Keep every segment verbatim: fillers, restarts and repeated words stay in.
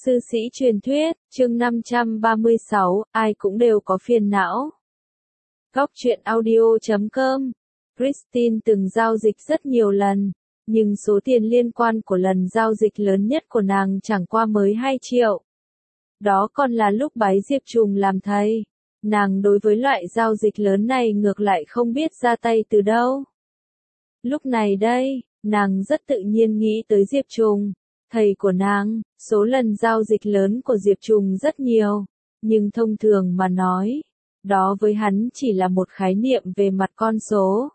Sư sĩ truyền thuyết, chương năm trăm ba mươi sáu, ai cũng đều có phiền não. Góc truyện audio chấm com. Christine từng giao dịch rất nhiều lần, nhưng số tiền liên quan của lần giao dịch lớn nhất của nàng chẳng qua mới hai triệu. Đó còn là lúc bái Diệp Trùng làm thầy. Nàng đối với loại giao dịch lớn này ngược lại không biết ra tay từ đâu. Lúc này đây, nàng rất tự nhiên nghĩ tới Diệp Trùng. Thầy của nàng, số lần giao dịch lớn của Diệp Trùng rất nhiều, nhưng thông thường mà nói, đó với hắn chỉ là một khái niệm về mặt con số.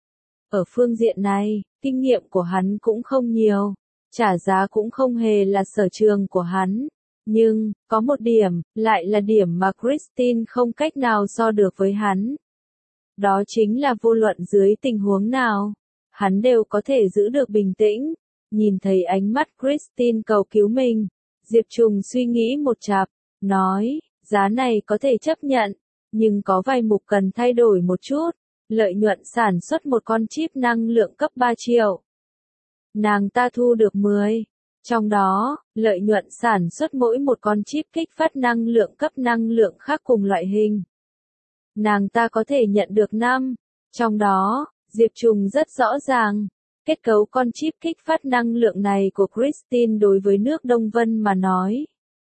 Ở phương diện này, kinh nghiệm của hắn cũng không nhiều, trả giá cũng không hề là sở trường của hắn. Nhưng, có một điểm, lại là điểm mà Christine không cách nào so được với hắn. Đó chính là vô luận dưới tình huống nào, hắn đều có thể giữ được bình tĩnh. Nhìn thấy ánh mắt Christine cầu cứu mình, Diệp Trùng suy nghĩ một chặp, nói, giá này có thể chấp nhận, nhưng có vài mục cần thay đổi một chút, lợi nhuận sản xuất một con chip năng lượng cấp ba triệu. Nàng ta thu được mười, trong đó, lợi nhuận sản xuất mỗi một con chip kích phát năng lượng cấp năng lượng khác cùng loại hình. Nàng ta có thể nhận được năm, trong đó, Diệp Trùng rất rõ ràng. Kết cấu con chip kích phát năng lượng này của Christine đối với nước Đông Vân mà nói.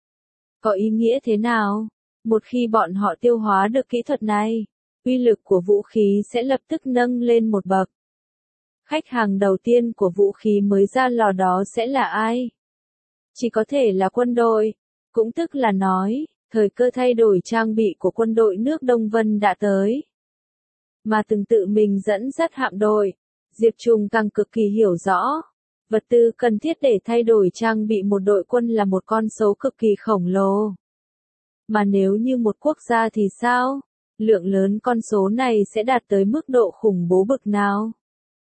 Có ý nghĩa thế nào? Một khi bọn họ tiêu hóa được kỹ thuật này, uy lực của vũ khí sẽ lập tức nâng lên một bậc. Khách hàng đầu tiên của vũ khí mới ra lò đó sẽ là ai? Chỉ có thể là quân đội. Cũng tức là nói, thời cơ thay đổi trang bị của quân đội nước Đông Vân đã tới. Mà từng tự mình dẫn dắt hạm đội. Diệp Trùng càng cực kỳ hiểu rõ, vật tư cần thiết để thay đổi trang bị một đội quân là một con số cực kỳ khổng lồ. Mà nếu như một quốc gia thì sao? Lượng lớn con số này sẽ đạt tới mức độ khủng bố bực nào?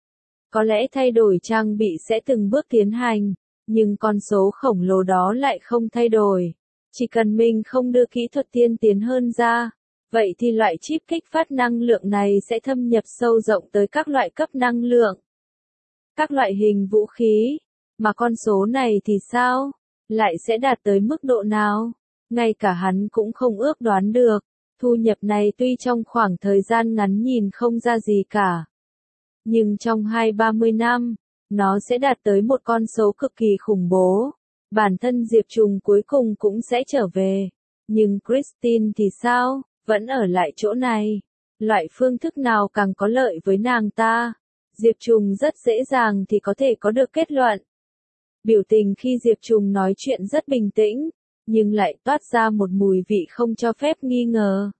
Có lẽ thay đổi trang bị sẽ từng bước tiến hành, nhưng con số khổng lồ đó lại không thay đổi. Chỉ cần mình không đưa kỹ thuật tiên tiến hơn ra. Vậy thì loại chip kích phát năng lượng này sẽ thâm nhập sâu rộng tới các loại cấp năng lượng, các loại hình vũ khí, mà con số này thì sao? Lại sẽ đạt tới mức độ nào? Ngay cả hắn cũng không ước đoán được, thu nhập này tuy trong khoảng thời gian ngắn nhìn không ra gì cả. Nhưng trong hai ba mươi năm, nó sẽ đạt tới một con số cực kỳ khủng bố. Bản thân Diệp Trùng cuối cùng cũng sẽ trở về. Nhưng Christine thì sao? Vẫn ở lại chỗ này. Loại phương thức nào càng có lợi với nàng ta? Diệp Trùng rất dễ dàng thì có thể có được kết luận. Biểu tình khi Diệp Trùng nói chuyện rất bình tĩnh, nhưng lại toát ra một mùi vị không cho phép nghi ngờ.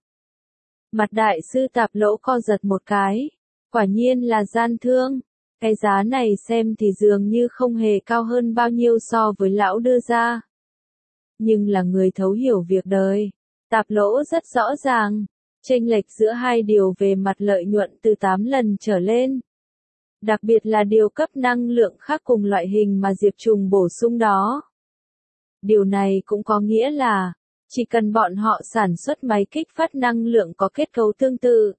Mặt đại sư Tạp Lỗ co giật một cái. Quả nhiên là gian thương. Cái giá này xem thì dường như không hề cao hơn bao nhiêu so với lão đưa ra. Nhưng là người thấu hiểu việc đời. Tạp Lỗ rất rõ ràng, chênh lệch giữa hai điều về mặt lợi nhuận từ tám lần trở lên. Đặc biệt là điều cấp năng lượng khác cùng loại hình mà Diệp Trùng bổ sung đó. Điều này cũng có nghĩa là, chỉ cần bọn họ sản xuất máy kích phát năng lượng có kết cấu tương tự.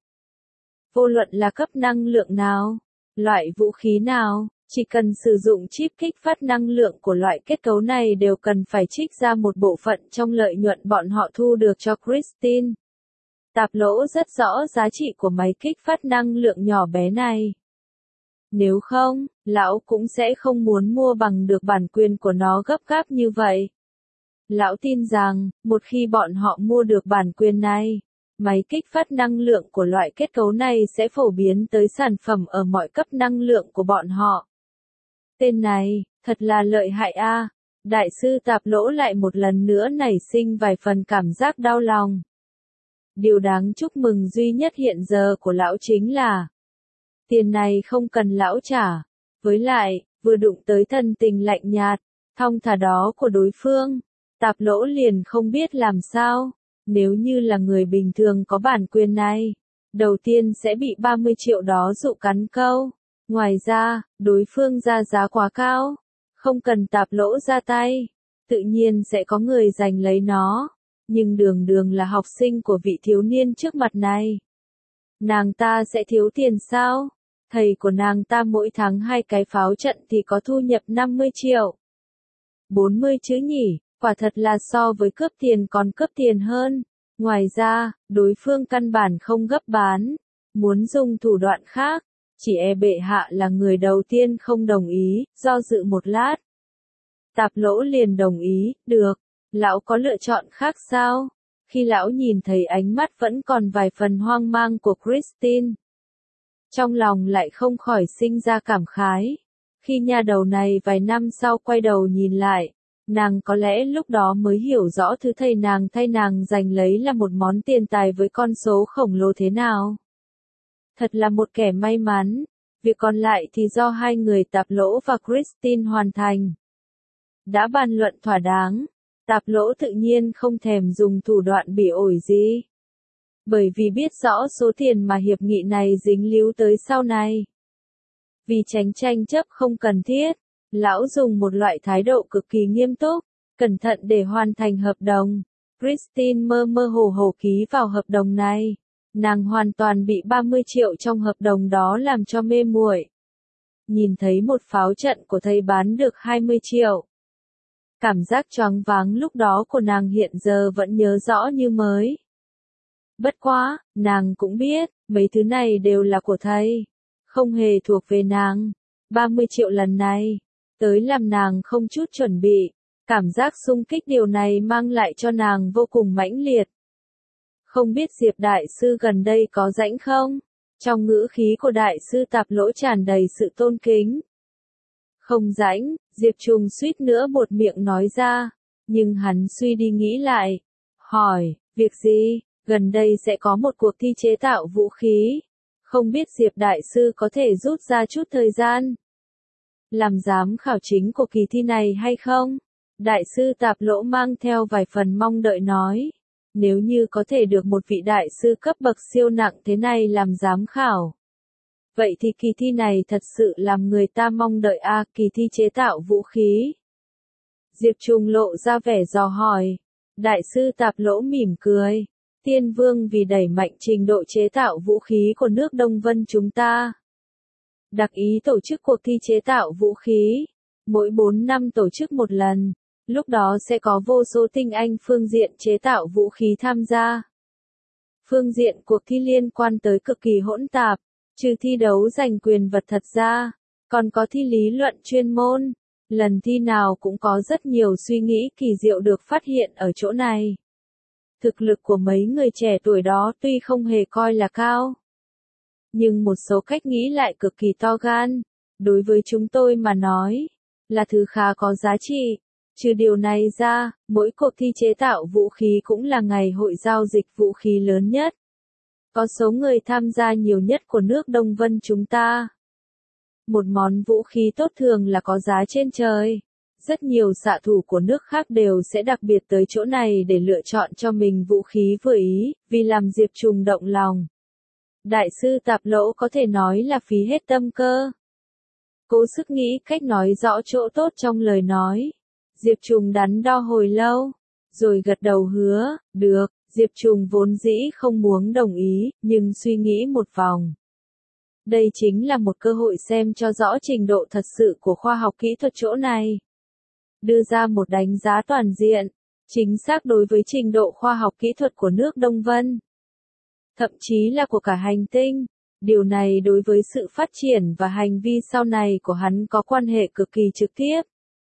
Vô luận là cấp năng lượng nào, loại vũ khí nào, chỉ cần sử dụng chip kích phát năng lượng của loại kết cấu này đều cần phải trích ra một bộ phận trong lợi nhuận bọn họ thu được cho Christine. Tạp Lỗ rất rõ giá trị của máy kích phát năng lượng nhỏ bé này. Nếu không, lão cũng sẽ không muốn mua bằng được bản quyền của nó gấp gáp như vậy. Lão tin rằng, một khi bọn họ mua được bản quyền này, máy kích phát năng lượng của loại kết cấu này sẽ phổ biến tới sản phẩm ở mọi cấp năng lượng của bọn họ. Tên này, thật là lợi hại a. À. Đại sư Tạp Lỗ lại một lần nữa nảy sinh vài phần cảm giác đau lòng. Điều đáng chúc mừng duy nhất hiện giờ của lão chính là tiền này không cần lão trả. Với lại, vừa đụng tới thân tình lạnh nhạt, thong thả đó của đối phương, Tạp Lỗ liền không biết làm sao. Nếu như là người bình thường có bản quyền này, đầu tiên sẽ bị ba mươi triệu đó dụ cắn câu. Ngoài ra, đối phương ra giá quá cao, không cần Tạp Lỗ ra tay, tự nhiên sẽ có người giành lấy nó. Nhưng đường đường là học sinh của vị thiếu niên trước mặt này. Nàng ta sẽ thiếu tiền sao? Thầy của nàng ta mỗi tháng hai cái pháo trận thì có thu nhập năm mươi triệu. bốn mươi chứ nhỉ? Quả thật là so với cướp tiền còn cướp tiền hơn. Ngoài ra, đối phương căn bản không gấp bán, muốn dùng thủ đoạn khác, chỉ e bệ hạ là người đầu tiên không đồng ý, do dự một lát. Tạp Lỗ liền đồng ý, được, lão có lựa chọn khác sao? Khi lão nhìn thấy ánh mắt vẫn còn vài phần hoang mang của Christine, trong lòng lại không khỏi sinh ra cảm khái. Khi nha đầu này vài năm sau quay đầu nhìn lại, nàng có lẽ lúc đó mới hiểu rõ thứ thầy nàng thay nàng giành lấy là một món tiền tài với con số khổng lồ thế nào. Thật là một kẻ may mắn, việc còn lại thì do hai người Tạp Lỗ và Christine hoàn thành. Đã bàn luận thỏa đáng, Tạp Lỗ tự nhiên không thèm dùng thủ đoạn bỉ ổi gì. Bởi vì biết rõ số tiền mà hiệp nghị này dính líu tới sau này. Vì tránh tranh chấp không cần thiết, lão dùng một loại thái độ cực kỳ nghiêm túc, cẩn thận để hoàn thành hợp đồng. Christine mơ mơ hồ hồ ký vào hợp đồng này. Nàng hoàn toàn bị ba mươi triệu trong hợp đồng đó làm cho mê muội. Nhìn thấy một pháo trận của thầy bán được hai mươi triệu. Cảm giác choáng váng lúc đó của nàng hiện giờ vẫn nhớ rõ như mới. Bất quá, nàng cũng biết, mấy thứ này đều là của thầy, không hề thuộc về nàng. ba mươi triệu lần này, tới làm nàng không chút chuẩn bị, cảm giác xung kích điều này mang lại cho nàng vô cùng mãnh liệt. Không biết Diệp Đại Sư gần đây có rảnh không? Trong ngữ khí của Đại Sư Tạp Lỗ tràn đầy sự tôn kính. Không rảnh, Diệp Trùng suýt nữa buột miệng nói ra, nhưng hắn suy đi nghĩ lại, hỏi, việc gì? Gần đây sẽ có một cuộc thi chế tạo vũ khí, không biết Diệp Đại Sư có thể rút ra chút thời gian làm giám khảo chính của kỳ thi này hay không? Đại Sư Tạp Lỗ mang theo vài phần mong đợi nói, nếu như có thể được một vị đại sư cấp bậc siêu nặng thế này làm giám khảo, vậy thì kỳ thi này thật sự làm người ta mong đợi a. À, kỳ thi chế tạo vũ khí. Diệp Trùng lộ ra vẻ dò hỏi. Đại Sư Tạp Lỗ mỉm cười. Tiên Vương vì đẩy mạnh trình độ chế tạo vũ khí của nước Đông Vân chúng ta, đặc ý tổ chức cuộc thi chế tạo vũ khí, mỗi bốn năm tổ chức một lần, lúc đó sẽ có vô số tinh anh phương diện chế tạo vũ khí tham gia. Phương diện cuộc thi liên quan tới cực kỳ hỗn tạp, trừ thi đấu giành quyền vật thật ra, còn có thi lý luận chuyên môn, lần thi nào cũng có rất nhiều suy nghĩ kỳ diệu được phát hiện ở chỗ này. Thực lực của mấy người trẻ tuổi đó tuy không hề coi là cao, nhưng một số cách nghĩ lại cực kỳ to gan, đối với chúng tôi mà nói, là thứ khá có giá trị. Trừ điều này ra, mỗi cuộc thi chế tạo vũ khí cũng là ngày hội giao dịch vũ khí lớn nhất. Có số người tham gia nhiều nhất của nước Đông Vân chúng ta. Một món vũ khí tốt thường là có giá trên trời. Rất nhiều xạ thủ của nước khác đều sẽ đặc biệt tới chỗ này để lựa chọn cho mình vũ khí vừa ý, vì làm Diệp Trùng động lòng. Đại Sư Tạp Lỗ có thể nói là phí hết tâm cơ. Cố sức nghĩ cách nói rõ chỗ tốt trong lời nói. Diệp Trùng đắn đo hồi lâu, rồi gật đầu hứa, được. Diệp Trùng vốn dĩ không muốn đồng ý, nhưng suy nghĩ một vòng. Đây chính là một cơ hội xem cho rõ trình độ thật sự của khoa học kỹ thuật chỗ này. Đưa ra một đánh giá toàn diện, chính xác đối với trình độ khoa học kỹ thuật của nước Đông Vân. Thậm chí là của cả hành tinh. Điều này đối với sự phát triển và hành vi sau này của hắn có quan hệ cực kỳ trực tiếp.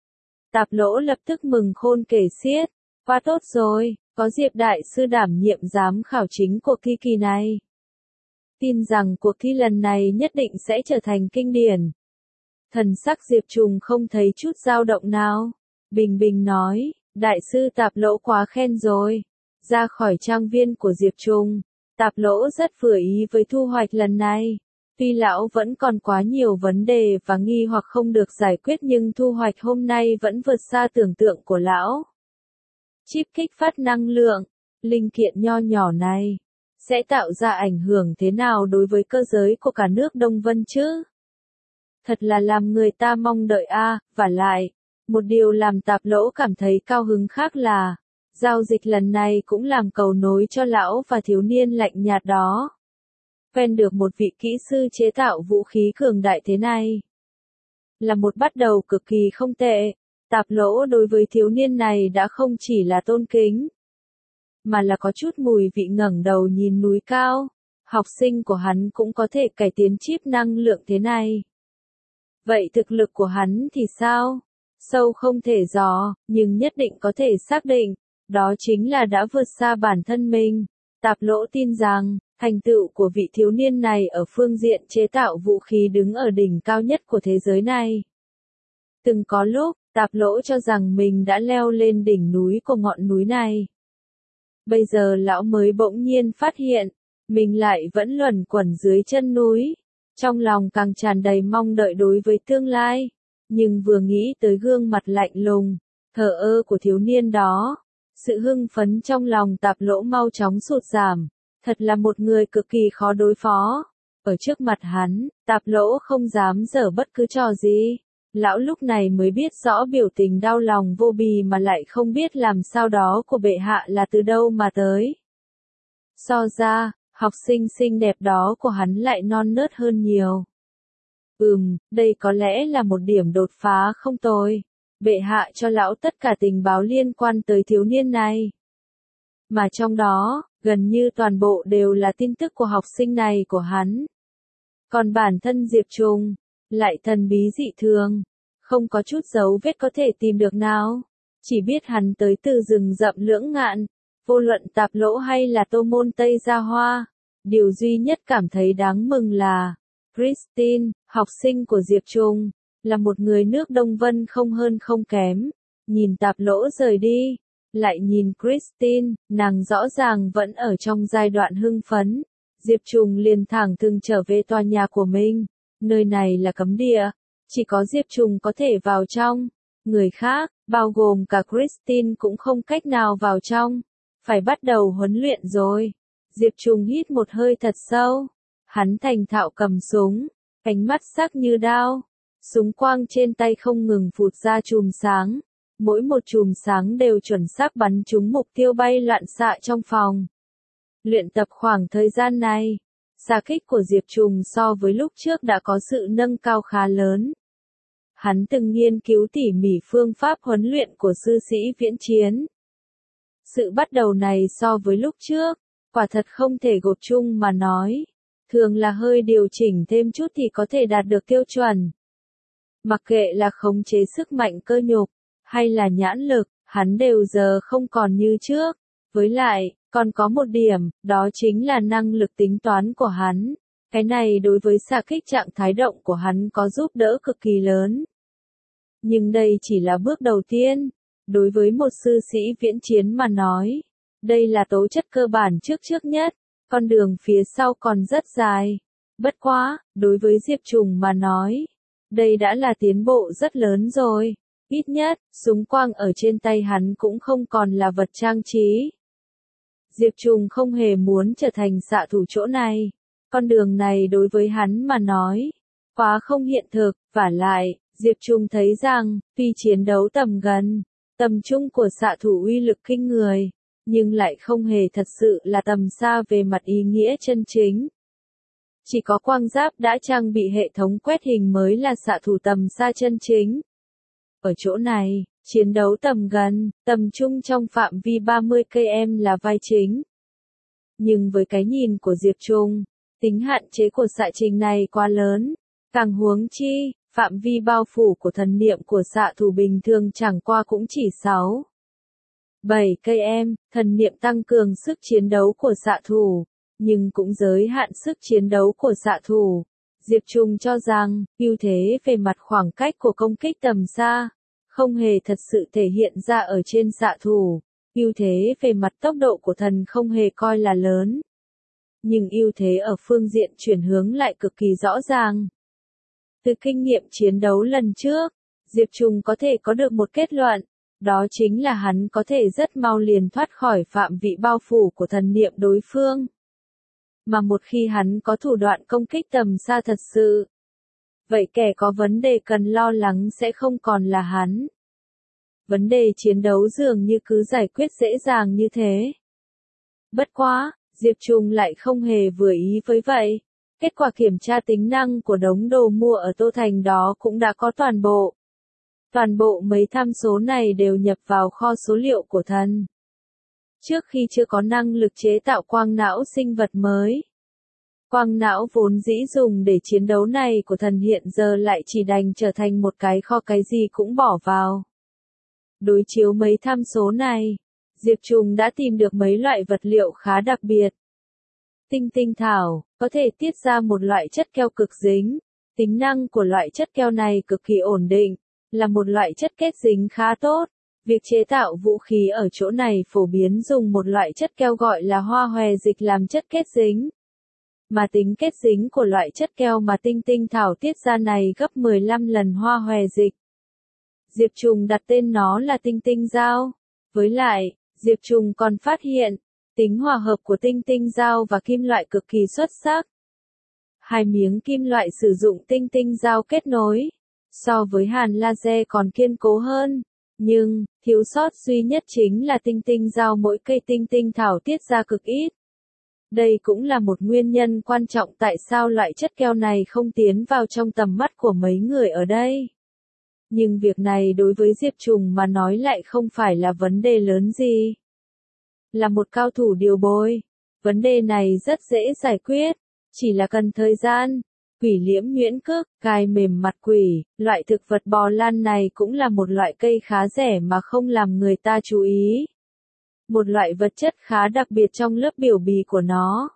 Tạp Lỗ lập tức mừng khôn kể xiết. Quá tốt rồi, có Diệp Đại Sư đảm nhiệm giám khảo chính cuộc thi kỳ này. Tin rằng cuộc thi lần này nhất định sẽ trở thành kinh điển. Thần sắc Diệp Trùng không thấy chút dao động nào. Bình bình nói, Đại Sư Tạp Lỗ quá khen rồi. Ra khỏi trang viên của Diệp Trùng, Tạp Lỗ rất vừa ý với thu hoạch lần này. Tuy lão vẫn còn quá nhiều vấn đề và nghi hoặc không được giải quyết nhưng thu hoạch hôm nay vẫn vượt xa tưởng tượng của lão. Chip kích phát năng lượng, linh kiện nho nhỏ này, sẽ tạo ra ảnh hưởng thế nào đối với cơ giới của cả nước Đông Vân chứ? Thật là làm người ta mong đợi a. À, và lại, một điều làm Tạp Lỗ cảm thấy cao hứng khác là, giao dịch lần này cũng làm cầu nối cho lão và thiếu niên lạnh nhạt đó. Quen được một vị kỹ sư chế tạo vũ khí cường đại thế này, là một bắt đầu cực kỳ không tệ. Tạp Lỗ đối với thiếu niên này đã không chỉ là tôn kính, mà là có chút mùi vị ngẩng đầu nhìn núi cao. Học sinh của hắn cũng có thể cải tiến chip năng lượng thế này. Vậy thực lực của hắn thì sao? Sâu không thể dò, nhưng nhất định có thể xác định, đó chính là đã vượt xa bản thân mình. Tạp Lỗ tin rằng, thành tựu của vị thiếu niên này ở phương diện chế tạo vũ khí đứng ở đỉnh cao nhất của thế giới này. Từng có lúc, Tạp Lỗ cho rằng mình đã leo lên đỉnh núi của ngọn núi này. Bây giờ lão mới bỗng nhiên phát hiện, mình lại vẫn luẩn quẩn dưới chân núi. Trong lòng càng tràn đầy mong đợi đối với tương lai. Nhưng vừa nghĩ tới gương mặt lạnh lùng, thờ ơ của thiếu niên đó, sự hưng phấn trong lòng Tạp Lỗ mau chóng sụt giảm. Thật là một người cực kỳ khó đối phó. Ở trước mặt hắn, Tạp Lỗ không dám giở bất cứ trò gì. Lão lúc này mới biết rõ biểu tình đau lòng vô bì mà lại không biết làm sao đó của bệ hạ là từ đâu mà tới. So ra, học sinh xinh đẹp đó của hắn lại non nớt hơn nhiều. Ừm, đây có lẽ là một điểm đột phá không tồi. Bệ hạ cho lão tất cả tình báo liên quan tới thiếu niên này. Mà trong đó, gần như toàn bộ đều là tin tức của học sinh này của hắn. Còn bản thân Diệp Trùng, lại thần bí dị thường, không có chút dấu vết có thể tìm được nào. Chỉ biết hắn tới từ rừng rậm Lưỡng Ngạn, vô luận Tạp Lỗ hay là Tô Môn Tây Gia Hoa. Điều duy nhất cảm thấy đáng mừng là, Christine, học sinh của Diệp Trùng, là một người nước Đông Vân không hơn không kém. Nhìn Tạp Lỗ rời đi, lại nhìn Christine, nàng rõ ràng vẫn ở trong giai đoạn hưng phấn. Diệp Trùng liền thẳng thừng trở về tòa nhà của mình. Nơi này là cấm địa, chỉ có Diệp Trùng có thể vào trong. Người khác, bao gồm cả Christine cũng không cách nào vào trong. Phải bắt đầu huấn luyện rồi. Diệp Trùng hít một hơi thật sâu. Hắn thành thạo cầm súng, ánh mắt sắc như đao. Súng quang trên tay không ngừng phụt ra chùm sáng. Mỗi một chùm sáng đều chuẩn xác bắn trúng mục tiêu bay loạn xạ trong phòng. Luyện tập khoảng thời gian này, xạ kích của Diệp Trùng so với lúc trước đã có sự nâng cao khá lớn. Hắn từng nghiên cứu tỉ mỉ phương pháp huấn luyện của sư sĩ viễn chiến. Sự bắt đầu này so với lúc trước, quả thật không thể gộp chung mà nói. Thường là hơi điều chỉnh thêm chút thì có thể đạt được tiêu chuẩn. Mặc kệ là khống chế sức mạnh cơ nhục, hay là nhãn lực, hắn đều giờ không còn như trước. Với lại, còn có một điểm, đó chính là năng lực tính toán của hắn. Cái này đối với xạ kích trạng thái động của hắn có giúp đỡ cực kỳ lớn. Nhưng đây chỉ là bước đầu tiên. Đối với một sư sĩ viễn chiến mà nói, đây là tố chất cơ bản trước trước nhất. Con đường phía sau còn rất dài. Bất quá, đối với Diệp Trùng mà nói, đây đã là tiến bộ rất lớn rồi. Ít nhất, súng quang ở trên tay hắn cũng không còn là vật trang trí. Diệp Trùng không hề muốn trở thành xạ thủ chỗ này. Con đường này đối với hắn mà nói, quá không hiện thực. Vả lại, Diệp Trùng thấy rằng, tuy chiến đấu tầm gần, tầm trung của xạ thủ uy lực kinh người, nhưng lại không hề thật sự là tầm xa về mặt ý nghĩa chân chính. Chỉ có quang giáp đã trang bị hệ thống quét hình mới là xạ thủ tầm xa chân chính. Ở chỗ này, chiến đấu tầm gần, tầm trung trong phạm vi ba mươi ki lô mét là vai chính. Nhưng với cái nhìn của Diệp Trùng, tính hạn chế của xạ trình này quá lớn. Càng huống chi, phạm vi bao phủ của thần niệm của xạ thủ bình thường chẳng qua cũng chỉ sáu, bảy ki lô mét, thần niệm tăng cường sức chiến đấu của xạ thủ, nhưng cũng giới hạn sức chiến đấu của xạ thủ. Diệp Trùng cho rằng, ưu thế về mặt khoảng cách của công kích tầm xa, không hề thật sự thể hiện ra ở trên xạ thủ. Ưu thế về mặt tốc độ của thần không hề coi là lớn. Nhưng ưu thế ở phương diện chuyển hướng lại cực kỳ rõ ràng. Từ kinh nghiệm chiến đấu lần trước, Diệp Trùng có thể có được một kết luận, đó chính là hắn có thể rất mau liền thoát khỏi phạm vị bao phủ của thần niệm đối phương. Mà một khi hắn có thủ đoạn công kích tầm xa thật sự, vậy kẻ có vấn đề cần lo lắng sẽ không còn là hắn. Vấn đề chiến đấu dường như cứ giải quyết dễ dàng như thế. Bất quá, Diệp Trùng lại không hề vừa ý với vậy. Kết quả kiểm tra tính năng của đống đồ mua ở Tô Thành đó cũng đã có toàn bộ. Toàn bộ mấy tham số này đều nhập vào kho số liệu của thần. Trước khi chưa có năng lực chế tạo quang não sinh vật mới, quang não vốn dĩ dùng để chiến đấu này của thần hiện giờ lại chỉ đành trở thành một cái kho cái gì cũng bỏ vào. Đối chiếu mấy tham số này, Diệp Trùng đã tìm được mấy loại vật liệu khá đặc biệt. Tinh tinh thảo, có thể tiết ra một loại chất keo cực dính. Tính năng của loại chất keo này cực kỳ ổn định, là một loại chất kết dính khá tốt. Việc chế tạo vũ khí ở chỗ này phổ biến dùng một loại chất keo gọi là hoa hòe dịch làm chất kết dính. Mà tính kết dính của loại chất keo mà tinh tinh thảo tiết ra này gấp mười lăm lần hoa hòe dịch. Diệp Trùng đặt tên nó là tinh tinh dao. Với lại, Diệp Trùng còn phát hiện, tính hòa hợp của tinh tinh dao và kim loại cực kỳ xuất sắc. Hai miếng kim loại sử dụng tinh tinh dao kết nối, so với hàn laser còn kiên cố hơn. Nhưng, thiếu sót duy nhất chính là tinh tinh dao mỗi cây tinh tinh thảo tiết ra cực ít. Đây cũng là một nguyên nhân quan trọng tại sao loại chất keo này không tiến vào trong tầm mắt của mấy người ở đây. Nhưng việc này đối với Diệp Trùng mà nói lại không phải là vấn đề lớn gì. Là một cao thủ điều bồi, vấn đề này rất dễ giải quyết, chỉ là cần thời gian. Quỷ liễm nhuyễn cước, cài mềm mặt quỷ, loại thực vật bò lan này cũng là một loại cây khá rẻ mà không làm người ta chú ý. Một loại vật chất khá đặc biệt trong lớp biểu bì của nó.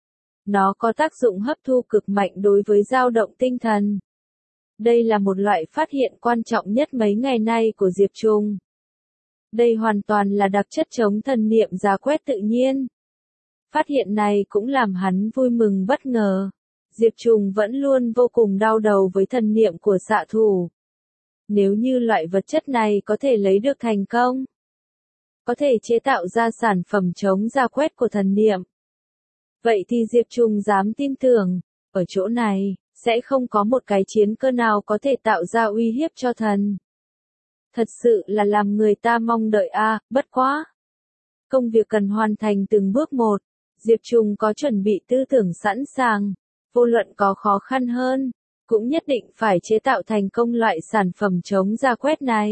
Nó có tác dụng hấp thu cực mạnh đối với dao động tinh thần. Đây là một loại phát hiện quan trọng nhất mấy ngày nay của Diệp Trùng. Đây hoàn toàn là đặc chất chống thần niệm rà quét tự nhiên. Phát hiện này cũng làm hắn vui mừng bất ngờ. Diệp Trùng vẫn luôn vô cùng đau đầu với thần niệm của xạ thủ. Nếu như loại vật chất này có thể lấy được thành công, có thể chế tạo ra sản phẩm chống rà quét của thần niệm, vậy thì Diệp Trùng dám tin tưởng, ở chỗ này, sẽ không có một cái chiến cơ nào có thể tạo ra uy hiếp cho thần. Thật sự là làm người ta mong đợi a, à, bất quá. Công việc cần hoàn thành từng bước một, Diệp Trùng có chuẩn bị tư tưởng sẵn sàng, vô luận có khó khăn hơn, cũng nhất định phải chế tạo thành công loại sản phẩm chống rà quét này.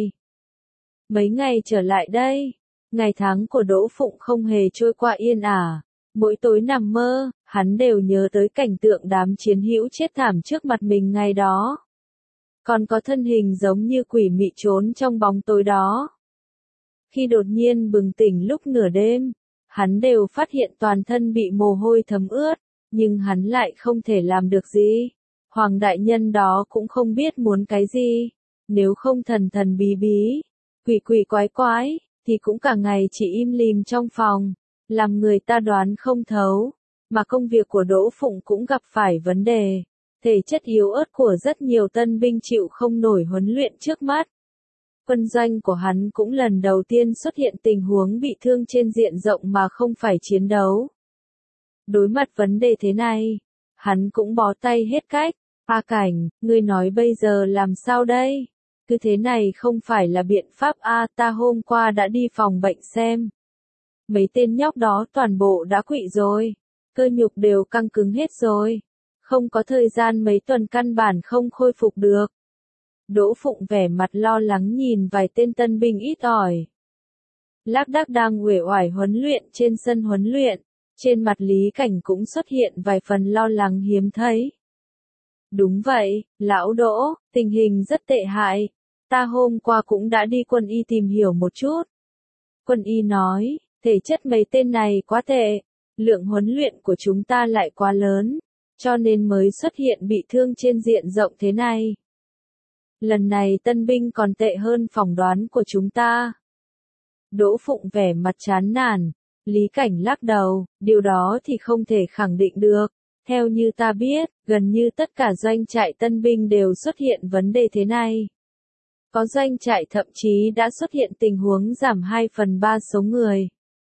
Mấy ngày trở lại đây, ngày tháng của Đỗ Phụng không hề trôi qua yên ả. Mỗi tối nằm mơ, hắn đều nhớ tới cảnh tượng đám chiến hữu chết thảm trước mặt mình ngày đó. Còn có thân hình giống như quỷ mị trốn trong bóng tối đó. Khi đột nhiên bừng tỉnh lúc nửa đêm, hắn đều phát hiện toàn thân bị mồ hôi thấm ướt, nhưng hắn lại không thể làm được gì. Hoàng đại nhân đó cũng không biết muốn cái gì, nếu không thần thần bí bí, quỷ quỷ quái quái, thì cũng cả ngày chỉ im lìm trong phòng, làm người ta đoán không thấu. Mà công việc của Đỗ Phụng cũng gặp phải vấn đề, thể chất yếu ớt của rất nhiều tân binh chịu không nổi huấn luyện trước mắt. Quân doanh của hắn cũng lần đầu tiên xuất hiện tình huống bị thương trên diện rộng mà không phải chiến đấu. Đối mặt vấn đề thế này, hắn cũng bó tay hết cách. A Cảnh, ngươi nói bây giờ làm sao đây? Cứ thế này không phải là biện pháp a, ta hôm qua đã đi phòng bệnh xem. Mấy tên nhóc đó toàn bộ đã quỵ rồi, cơ nhục đều căng cứng hết rồi. Không có thời gian mấy tuần căn bản không khôi phục được. Đỗ Phụng vẻ mặt lo lắng nhìn vài tên tân binh ít ỏi. Lác đác đang uể oải huấn luyện trên sân huấn luyện, trên mặt Lý Cảnh cũng xuất hiện vài phần lo lắng hiếm thấy. Đúng vậy, lão Đỗ, tình hình rất tệ hại. Ta hôm qua cũng đã đi quân y tìm hiểu một chút. Quân y nói, thể chất mấy tên này quá tệ, lượng huấn luyện của chúng ta lại quá lớn, cho nên mới xuất hiện bị thương trên diện rộng thế này. Lần này tân binh còn tệ hơn phỏng đoán của chúng ta. Đỗ Phụng vẻ mặt chán nản, Lý Cảnh lắc đầu, điều đó thì không thể khẳng định được. Theo như ta biết, gần như tất cả doanh trại tân binh đều xuất hiện vấn đề thế này. Có doanh trại thậm chí đã xuất hiện tình huống giảm hai phần ba số người.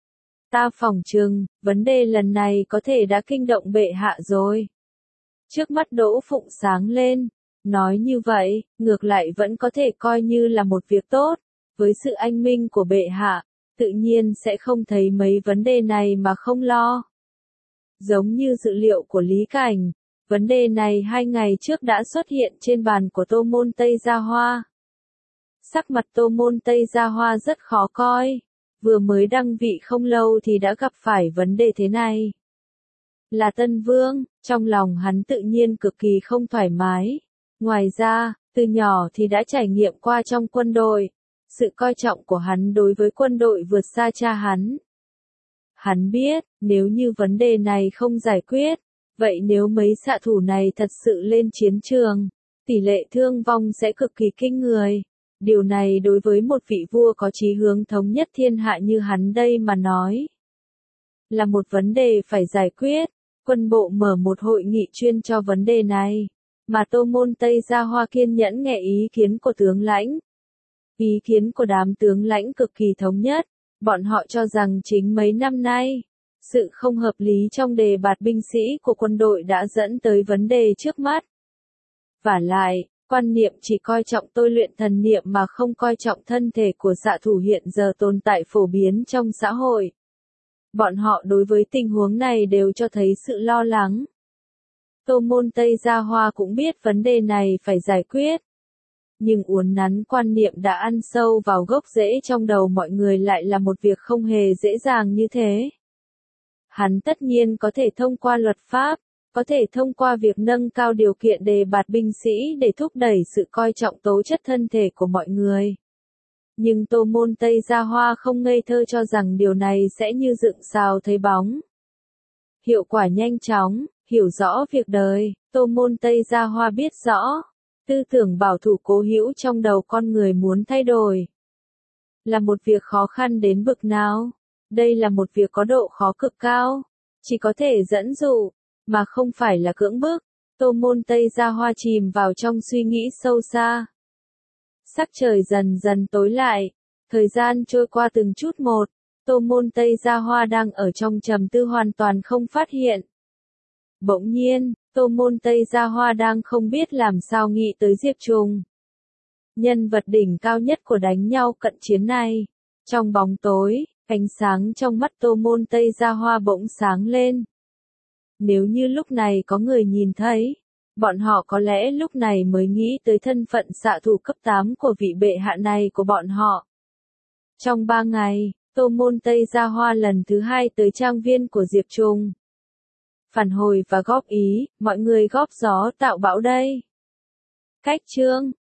Ta phỏng chừng, vấn đề lần này có thể đã kinh động bệ hạ rồi. Trước mắt Đỗ Phụng sáng lên, nói như vậy, ngược lại vẫn có thể coi như là một việc tốt. Với sự anh minh của bệ hạ, tự nhiên sẽ không thấy mấy vấn đề này mà không lo. Giống như dự liệu của Lý Cảnh, vấn đề này hai ngày trước đã xuất hiện trên bàn của Tô Môn Tây Gia Hoa. Sắc mặt Tô Môn Tây Gia Hoa rất khó coi. Vừa mới đăng vị không lâu thì đã gặp phải vấn đề thế này. Là Tân Vương, trong lòng hắn tự nhiên cực kỳ không thoải mái. Ngoài ra, từ nhỏ thì đã trải nghiệm qua trong quân đội. Sự coi trọng của hắn đối với quân đội vượt xa cha hắn. Hắn biết, nếu như vấn đề này không giải quyết, vậy nếu mấy xạ thủ này thật sự lên chiến trường, tỷ lệ thương vong sẽ cực kỳ kinh người. Điều này đối với một vị vua có chí hướng thống nhất thiên hạ như hắn đây mà nói, là một vấn đề phải giải quyết. Quân bộ mở một hội nghị chuyên cho vấn đề này, mà Tô Môn Tây Gia Hoa kiên nhẫn nghe ý kiến của tướng lãnh. Ý kiến của đám tướng lãnh cực kỳ thống nhất, bọn họ cho rằng chính mấy năm nay, sự không hợp lý trong đề bạt binh sĩ của quân đội đã dẫn tới vấn đề trước mắt. Vả lại, quan niệm chỉ coi trọng tôi luyện thần niệm mà không coi trọng thân thể của xạ thủ hiện giờ tồn tại phổ biến trong xã hội. Bọn họ đối với tình huống này đều cho thấy sự lo lắng. Tô Môn Tây Gia Hoa cũng biết vấn đề này phải giải quyết. Nhưng uốn nắn quan niệm đã ăn sâu vào gốc rễ trong đầu mọi người lại là một việc không hề dễ dàng như thế. Hắn tất nhiên có thể thông qua luật pháp, có thể thông qua việc nâng cao điều kiện đề bạt binh sĩ để thúc đẩy sự coi trọng tố chất thân thể của mọi người. Nhưng Tô Môn Tây Gia Hoa không ngây thơ cho rằng điều này sẽ như dựng sao thấy bóng. Hiệu quả nhanh chóng, hiểu rõ việc đời, Tô Môn Tây Gia Hoa biết rõ. Tư tưởng bảo thủ cố hữu trong đầu con người muốn thay đổi là một việc khó khăn đến bực nào. Đây là một việc có độ khó cực cao, chỉ có thể dẫn dụ, mà không phải là cưỡng bức. Tô Môn Tây Gia Hoa chìm vào trong suy nghĩ sâu xa. Sắc trời dần dần tối lại, thời gian trôi qua từng chút một, Tô Môn Tây Gia Hoa đang ở trong trầm tư hoàn toàn không phát hiện. Bỗng nhiên, Tô Môn Tây Gia Hoa đang không biết làm sao nghĩ tới Diệp Trùng. Nhân vật đỉnh cao nhất của đánh nhau cận chiến này. Trong bóng tối, ánh sáng trong mắt Tô Môn Tây Gia Hoa bỗng sáng lên. Nếu như lúc này có người nhìn thấy, bọn họ có lẽ lúc này mới nghĩ tới thân phận xạ thủ cấp tám của vị bệ hạ này của bọn họ. Trong ba ngày, Tô Môn Tây Gia Hoa lần thứ hai tới trang viên của Diệp Trùng. Phản hồi và góp ý, mọi người góp gió tạo bão đây. Cách chương